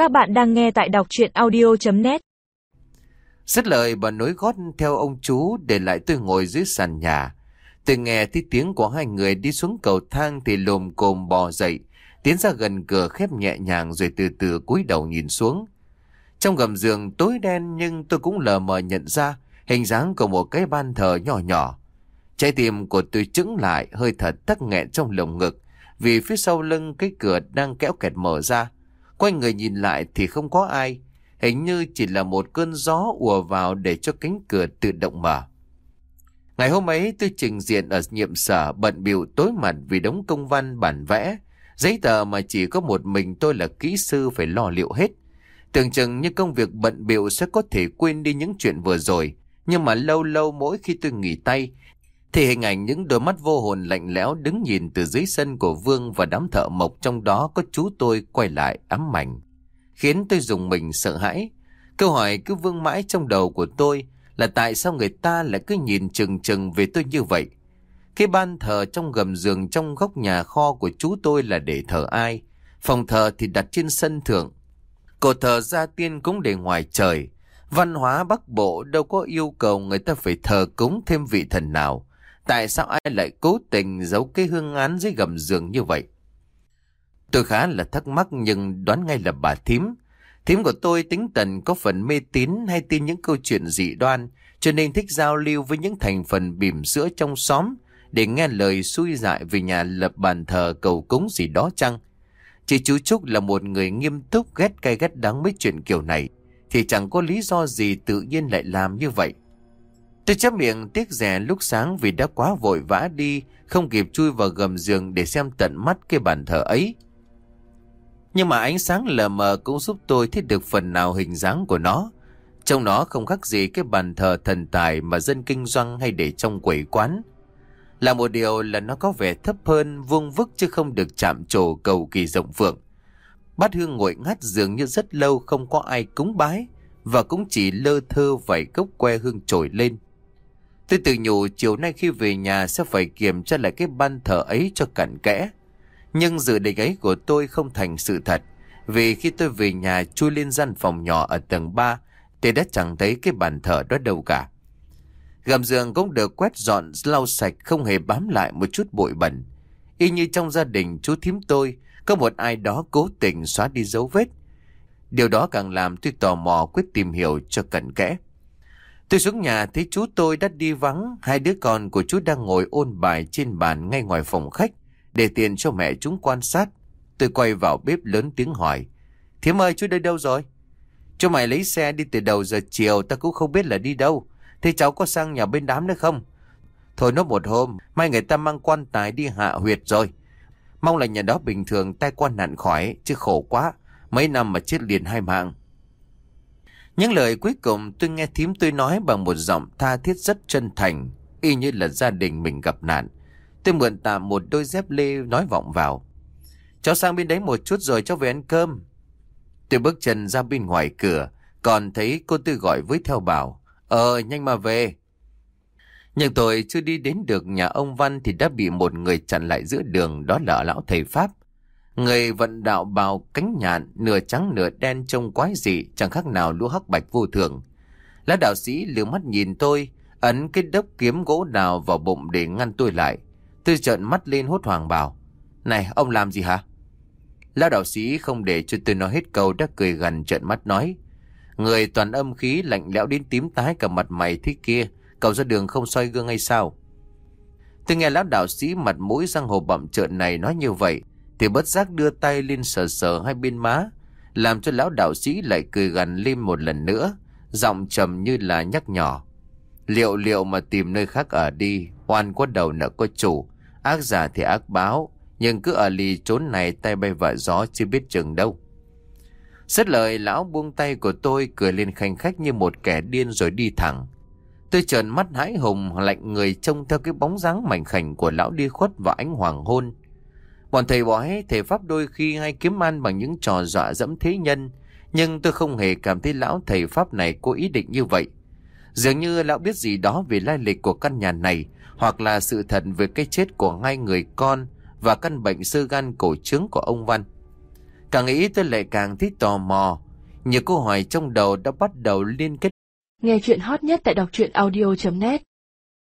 Các bạn đang nghe tại đọc truyện audio.net. Dứt lời bà nối gót theo ông chú, để lại tôi ngồi dưới sàn nhà. Tôi nghe thấy tiếng của hai người đi xuống cầu thang thì lồm cồm bò dậy, tiến ra gần cửa khép nhẹ nhàng rồi từ từ cúi đầu nhìn xuống. Trong gầm giường tối đen nhưng tôi cũng lờ mờ nhận ra hình dáng của một cái ban thờ nhỏ nhỏ. Trái tim của tôi chững lại, hơi thở tắc nghẹn trong lồng ngực, vì phía sau lưng cái cửa đang kéo kẹt mở ra. Quay người nhìn lại thì không có ai, hình như chỉ là một cơn gió ùa vào để cho cánh cửa tự động mở. Ngày hôm ấy tôi trình diện ở nhiệm sở, bận bịu tối mặt vì đống công văn bản vẽ, giấy tờ mà chỉ có một mình tôi là kỹ sư phải lo liệu hết. Tưởng chừng như công việc bận bịu sẽ có thể quên đi những chuyện vừa rồi, nhưng mà lâu lâu mỗi khi tôi nghỉ tay thì hình ảnh những đôi mắt vô hồn lạnh lẽo đứng nhìn từ dưới sân của Vương và đám thợ mộc, trong đó có chú tôi, quay lại ám ảnh, khiến tôi rùng mình sợ hãi. Câu hỏi cứ vương mãi trong đầu của tôi là tại sao người ta lại cứ nhìn chừng chừng về tôi như vậy. Cái ban thờ trong gầm giường trong góc nhà kho của chú tôi là để thờ ai? Phòng thờ thì đặt trên sân thượng, cột thờ gia tiên cũng để ngoài trời. Văn hóa Bắc Bộ đâu có yêu cầu người ta phải thờ cúng thêm vị thần nào. Tại sao ai lại cố tình giấu cái hương án dưới gầm giường như vậy? Tôi khá là thắc mắc nhưng đoán ngay là bà thím. Thím của tôi tính tình có phần mê tín hay tin những câu chuyện dị đoan, cho nên thích giao lưu với những thành phần bỉm sữa trong xóm để nghe lời xui dại về nhà lập bàn thờ cầu cúng gì đó chăng? Chị chú Trúc là một người nghiêm túc, ghét cay ghét đắng mấy chuyện kiểu này, thì chẳng có lý do gì tự nhiên lại làm như vậy. Tôi chép miệng tiếc rẻ lúc sáng vì đã quá vội vã đi, không kịp chui vào gầm giường để xem tận mắt cái bàn thờ ấy. Nhưng mà ánh sáng lờ mờ cũng giúp tôi thấy được phần nào hình dáng của nó. Trong nó không khác gì cái bàn thờ thần tài mà dân kinh doanh hay để trong quầy quán. Là một điều là nó có vẻ thấp hơn, vuông vức chứ không được chạm trổ cầu kỳ rộng phượng. Bát hương nguội ngắt dường như rất lâu không có ai cúng bái, và cũng chỉ lơ thơ vài gốc que hương trồi lên. Tôi tự nhủ chiều nay khi về nhà sẽ phải kiểm tra lại cái ban thờ ấy cho cặn kẽ. Nhưng dự định ấy của tôi không thành sự thật, vì khi tôi về nhà chui lên gian phòng nhỏ ở tầng 3 thì đã chẳng thấy cái bàn thờ đó đâu cả. Gầm giường cũng được quét dọn lau sạch, không hề bám lại một chút bụi bẩn. Y như trong gia đình chú thím tôi, có một ai đó cố tình xóa đi dấu vết. Điều đó càng làm tôi tò mò quyết tìm hiểu cho cặn kẽ. Tôi xuống nhà thấy chú tôi đã đi vắng, hai đứa con của chú đang ngồi ôn bài trên bàn ngay ngoài phòng khách, để tiền cho mẹ chúng quan sát. Tôi quay vào bếp lớn tiếng hỏi: "Thím ơi, chú đây đâu rồi?" "Chú mày lấy xe đi từ đầu giờ chiều, ta cũng không biết là đi đâu. Thế cháu có sang nhà bên đám nữa không?" "Thôi nó một hôm, mai người ta mang quan tài đi hạ huyệt rồi. Mong là nhà đó bình thường tai qua nạn khỏi, chứ khổ quá, mấy năm mà chết liền 2 mạng." Những lời cuối cùng tôi nghe thím tôi nói bằng một giọng tha thiết rất chân thành, y như là gia đình mình gặp nạn. Tôi mượn tạm một đôi dép lê nói vọng vào: "Cháu sang bên đấy một chút rồi cháu về ăn cơm." Tôi bước chân ra bên ngoài cửa, còn thấy cô Tư gọi với theo bảo: Nhanh mà về." Nhưng tôi chưa đi đến được nhà ông Văn thì đã bị một người chặn lại giữa đường, đó là lão thầy Pháp. Người vận đạo bào cánh nhạn, nửa trắng nửa đen, trông quái dị, chẳng khác nào lũ hắc bạch vô thường. Lão đạo sĩ liếc mắt nhìn tôi, ấn cái đốc kiếm gỗ đào vào bụng để ngăn tôi lại. Tôi trợn mắt lên hốt hoảng bảo: "Này, ông làm gì hả?" Lão đạo sĩ không để cho tôi nói hết câu đã cười gằn trợn mắt nói: "Người toàn âm khí, lạnh lẽo đến tím tái cả mặt mày thế kia, cậu ra đường không soi gương hay sao?" Tôi nghe lão đạo sĩ mặt mũi răng hồ bặm trợn này nói như vậy thì bất giác đưa tay lên sờ sờ hai bên má, làm cho lão đạo sĩ lại cười gằn lên một lần nữa, giọng trầm như là nhắc nhỏ: Liệu mà tìm nơi khác ở đi, oan có đầu nợ có chủ, ác giả thì ác báo, nhưng cứ ở lì trốn này tay bay vạ gió chưa biết chừng đâu." Dứt lời lão buông tay của tôi, cười lên khanh khách như một kẻ điên rồi đi thẳng. Tôi trợn mắt hãi hùng lạnh người trông theo cái bóng dáng mảnh khảnh của lão đi khuất vào ánh hoàng hôn. Bọn thầy bói, thầy Pháp đôi khi hay kiếm ăn bằng những trò dọa dẫm thế nhân, nhưng tôi không hề cảm thấy lão thầy Pháp này có ý định như vậy. Dường như lão biết gì đó về lai lịch của căn nhà này, hoặc là sự thật về cái chết của 2 người con và căn bệnh xơ gan cổ trướng của ông Văn. Càng nghĩ tôi lại càng thấy tò mò. Nhiều câu hỏi trong đầu đã bắt đầu liên kết. Nghe chuyện hot nhất tại đọc truyện audio.net